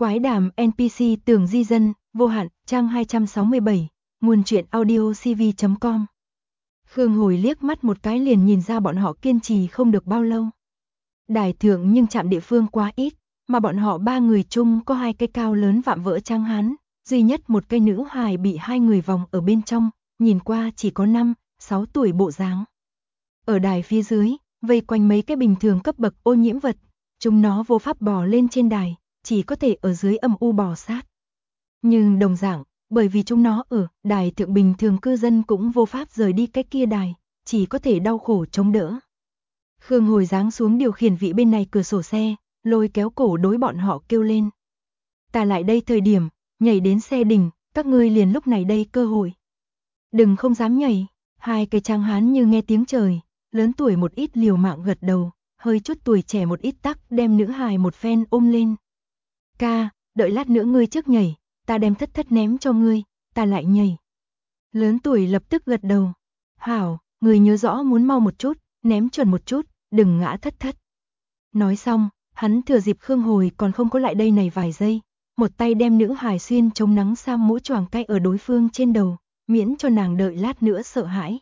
Quái đàm NPC Tường Di Dân, vô hạn, trang 267, nguồn truyện audio cv.com. Khương Hồi liếc mắt một cái liền nhìn ra bọn họ kiên trì không được bao lâu. Đài thượng nhưng chạm địa phương quá ít, mà bọn họ ba người chung có hai cây cao lớn vạm vỡ tráng hán, duy nhất một cây nữ hài bị hai người vòng ở bên trong, nhìn qua chỉ có 5-6 tuổi bộ dáng. Ở đài phía dưới, vây quanh mấy cái bình thường cấp bậc ô nhiễm vật, chúng nó vô pháp bò lên trên đài, chỉ có thể ở dưới âm u bò sát. Nhưng đồng dạng, bởi vì chúng nó ở đài thượng bình thường cư dân cũng vô pháp rời đi cái kia đài, chỉ có thể đau khổ chống đỡ. Khương Hồi giáng xuống điều khiển vị bên này cửa sổ xe, lôi kéo cổ đối bọn họ kêu lên. Ta lại đây thời điểm, nhảy đến xe đỉnh, các ngươi liền lúc này đây cơ hội. Đừng không dám nhảy, hai cái tráng hán như nghe tiếng trời, lớn tuổi một ít liều mạng gật đầu, hơi chút tuổi trẻ một ít tắc đem nữ hài một phen ôm lên. Ca, đợi lát nữa ngươi trước nhảy, ta đem thất thất ném cho ngươi, ta lại nhảy. Lớn tuổi lập tức gật đầu. Hảo, người nhớ rõ muốn mau một chút, ném chuẩn một chút, đừng ngã thất thất. Nói xong, hắn thừa dịp Khương Hồi còn không có lại đây này vài giây, một tay đem nữ hài xuyên chống nắng sam mũ choàng cay ở đối phương trên đầu, miễn cho nàng đợi lát nữa sợ hãi.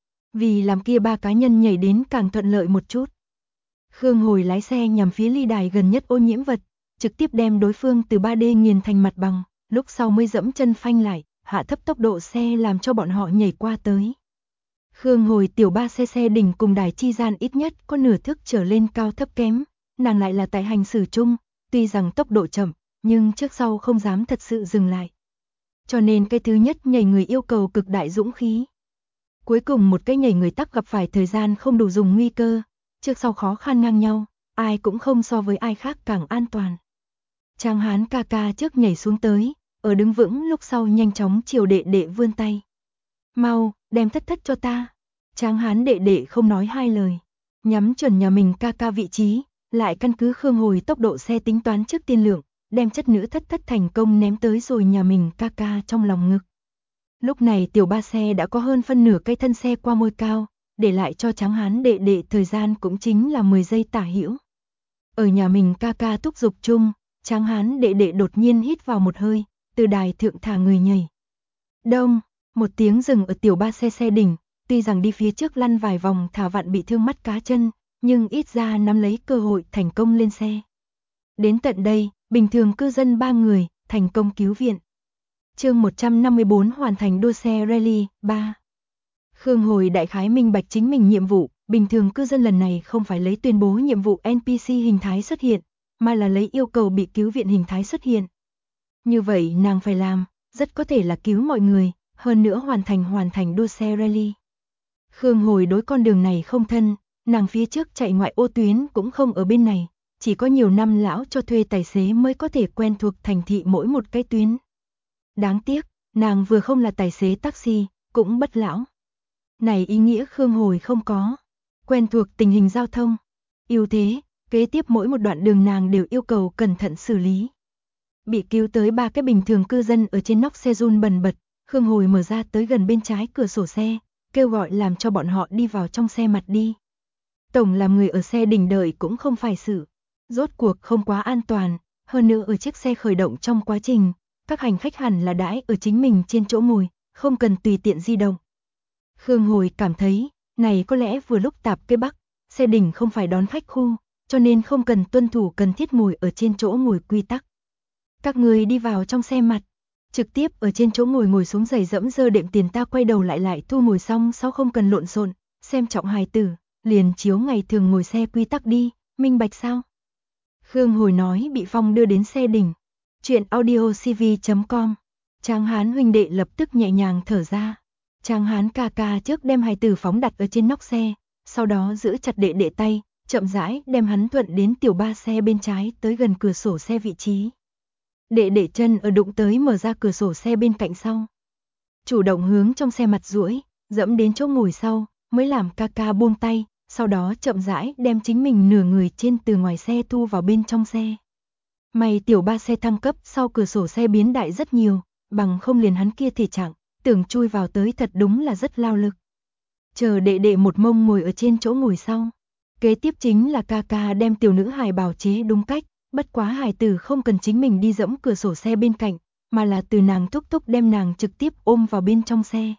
Vì làm kia ba cá nhân nhảy đến càng thuận lợi một chút. Khương Hồi lái xe nhằm phía ly đài gần nhất ô nhiễm vật, trực tiếp đem đối phương từ 3D nghiền thành mặt bằng, lúc sau mới dẫm chân phanh lại, hạ thấp tốc độ xe làm cho bọn họ nhảy qua tới. Khương Hồi tiểu 3cc đỉnh cùng đài chi gian ít nhất có nửa thước trở lên cao thấp kém, nàng lại là tại hành xử chung, tuy rằng tốc độ chậm, nhưng trước sau không dám thật sự dừng lại. Cho nên cái thứ nhất nhảy người yêu cầu cực đại dũng khí. Cuối cùng một cái nhảy người tắc gặp phải thời gian không đủ dùng nguy cơ, trước sau khó khăn ngang nhau, ai cũng không so với ai khác càng an toàn. Tráng hán ca ca trước nhảy xuống tới, ở đứng vững lúc sau nhanh chóng chiều đệ đệ vươn tay. Mau, đem thất thất cho ta. Tráng hán đệ đệ không nói hai lời, nhắm chuẩn nhà mình ca ca vị trí, lại căn cứ Khương Hồi tốc độ xe tính toán trước tiên lượng, đem chất nữ thất thất thành công ném tới rồi nhà mình ca ca trong lòng ngực. Lúc này tiểu ba xe đã có hơn phân nửa cây thân xe qua môi cao, để lại cho tráng hán đệ đệ thời gian cũng chính là 10 giây tả hữu. Ở nhà mình ca ca thúc giục chung, tráng hán đệ đệ đột nhiên hít vào một hơi, từ đài thượng thả người nhảy. Đông, một tiếng dừng ở tiểu ba xe đỉnh, tuy rằng đi phía trước lăn vài vòng thả vặn bị thương mắt cá chân, nhưng ít ra nắm lấy cơ hội thành công lên xe. Đến tận đây, bình thường cư dân 3 người, thành công cứu viện. Chương 154 hoàn thành đua xe rally 3. Khương Hồi đại khái minh bạch chính mình nhiệm vụ, bình thường cư dân lần này không phải lấy tuyên bố nhiệm vụ NPC hình thái xuất hiện, mà là lấy yêu cầu bị cứu viện hình thái xuất hiện. Như vậy nàng phải làm, rất có thể là cứu mọi người, hơn nữa hoàn thành đua xe rally. Khương Hồi đối con đường này không thân, nàng phía trước chạy ngoại ô tuyến cũng không ở bên này, chỉ có nhiều năm lão cho thuê tài xế mới có thể quen thuộc thành thị mỗi một cái tuyến. Đáng tiếc, nàng vừa không là tài xế taxi, cũng bất lão. Này ý nghĩa Khương Hồi không có quen thuộc tình hình giao thông. Ưu thế, kế tiếp mỗi một đoạn đường nàng đều yêu cầu cẩn thận xử lý. Bị cứu tới 3 cái bình thường cư dân ở trên nóc xe run bần bật, Khương Hồi mở ra tới gần bên trái cửa sổ xe, kêu gọi làm cho bọn họ đi vào trong xe mặt đi. Tổng làm người ở xe đỉnh đợi cũng không phải sự. Rốt cuộc không quá an toàn, hơn nữa ở chiếc xe khởi động trong quá trình, các hành khách hẳn là đãi ở chính mình trên chỗ ngồi, không cần tùy tiện di động. Khương Hồi cảm thấy, này có lẽ vừa lúc tạp cây bắc, xe đỉnh không phải đón khách khu, cho nên không cần tuân thủ cần thiết ngồi ở trên chỗ ngồi quy tắc. Các người đi vào trong xe mặt, trực tiếp ở trên chỗ ngồi xuống giày dẫm dơ đệm tiền ta quay đầu lại thu ngồi xong sau không cần lộn xộn, xem trọng hài tử, liền chiếu ngày thường ngồi xe quy tắc đi, minh bạch sao? Khương Hồi nói bị Phong đưa đến xe đỉnh. Chuyện audio cv.com. Tráng hán huynh đệ lập tức nhẹ nhàng thở ra. Tráng hán ca ca trước đem hài tử phóng đặt ở trên nóc xe, sau đó giữ chặt đệ đệ tay, chậm rãi đem hắn thuận đến tiểu ba xe bên trái tới gần cửa sổ xe vị trí. Đệ đệ chân ở đụng tới mở ra cửa sổ xe bên cạnh sau. Chủ động hướng trong xe mặt duỗi, dẫm đến chỗ ngồi sau, mới làm ca ca buông tay, sau đó chậm rãi đem chính mình nửa người trên từ ngoài xe thu vào bên trong xe. May tiểu ba xe thăng cấp sau cửa sổ xe biến đại rất nhiều, bằng không liền hắn kia thể trạng, tưởng chui vào tới thật đúng là rất lao lực. Chờ đệ đệ một mông ngồi ở trên chỗ ngồi sau. Kế tiếp chính là ca ca đem tiểu nữ hài bào chế đúng cách, Bất quá hài tử không cần chính mình đi giẫm cửa sổ xe bên cạnh, mà là từ nàng thúc thúc đem nàng trực tiếp ôm vào bên trong xe.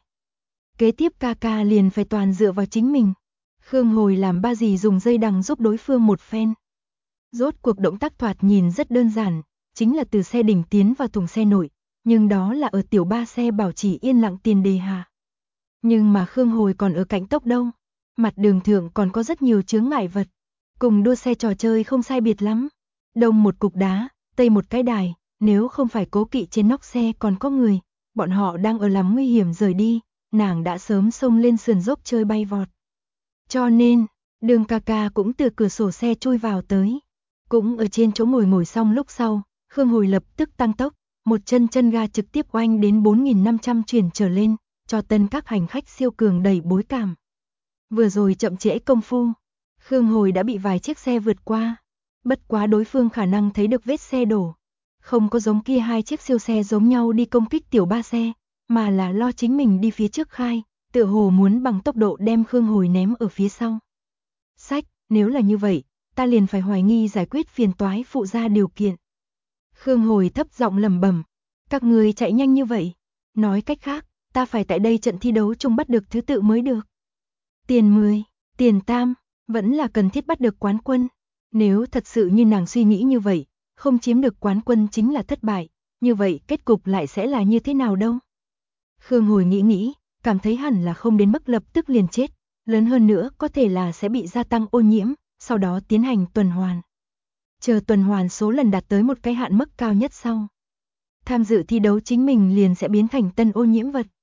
Kế tiếp ca ca liền phải toàn dựa vào chính mình. Khương Hồi làm ba dì dùng dây đằng giúp đối phương một phen. Rốt cuộc động tác thoạt nhìn rất đơn giản, chính là từ xe đỉnh tiến vào thùng xe nội, nhưng đó là ở tiểu ba xe bảo trì yên lặng tiền đề hạ. Nhưng mà Khương Hồi còn ở cạnh tốc đâu, mặt đường thượng còn có rất nhiều chướng ngại vật, cùng đua xe trò chơi không sai biệt lắm. Đông một cục đá, tây một cái đài, nếu không phải cố kỵ trên nóc xe còn có người, bọn họ đang ở lắm nguy hiểm rời đi, nàng đã sớm xông lên sườn dốc chơi bay vọt. Cho nên, Đường ca ca cũng từ cửa sổ xe chui vào tới. Cũng ở trên chỗ ngồi xong lúc sau, Khương Hồi lập tức tăng tốc, một chân ga trực tiếp oanh đến 4.500 chuyển trở lên, cho tân các hành khách siêu cường đầy bối cảm. Vừa rồi chậm trễ công phu, Khương Hồi đã bị vài chiếc xe vượt qua. Bất quá đối phương khả năng thấy được vết xe đổ, không có giống kia hai chiếc siêu xe giống nhau đi công kích tiểu ba xe, mà là lo chính mình đi phía trước khai, tựa hồ muốn bằng tốc độ đem Khương Hồi ném ở phía sau. Sách, nếu là như vậy, ta liền phải hoài nghi giải quyết phiền toái phụ ra điều kiện. Khương Hồi thấp giọng lẩm bẩm, các người chạy nhanh như vậy, nói cách khác, ta phải tại đây trận thi đấu chung bắt được thứ tự mới được. Tiền 10, tiền tam, vẫn là cần thiết bắt được quán quân. Nếu thật sự như nàng suy nghĩ như vậy, không chiếm được quán quân chính là thất bại, như vậy kết cục lại sẽ là như thế nào đâu? Khương Hồi nghĩ, cảm thấy hẳn là không đến mức lập tức liền chết, lớn hơn nữa có thể là sẽ bị gia tăng ô nhiễm, sau đó tiến hành tuần hoàn. Chờ tuần hoàn số lần đạt tới một cái hạn mức cao nhất sau, tham dự thi đấu chính mình liền sẽ biến thành tân ô nhiễm vật.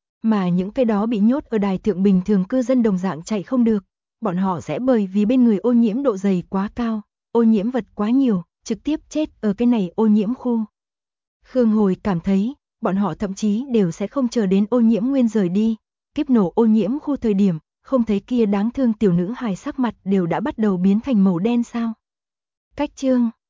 Mà những cái đó bị nhốt ở đài thượng bình thường cư dân đồng dạng chạy không được, bọn họ sẽ bởi vì bên người ô nhiễm độ dày quá cao, ô nhiễm vật quá nhiều, trực tiếp chết ở cái này ô nhiễm khu. Khương Hồi cảm thấy, bọn họ thậm chí đều sẽ không chờ đến ô nhiễm nguyên rời đi, kiếp nổ ô nhiễm khu thời điểm, không thấy kia đáng thương tiểu nữ hài sắc mặt đều đã bắt đầu biến thành màu đen sao. Cách chương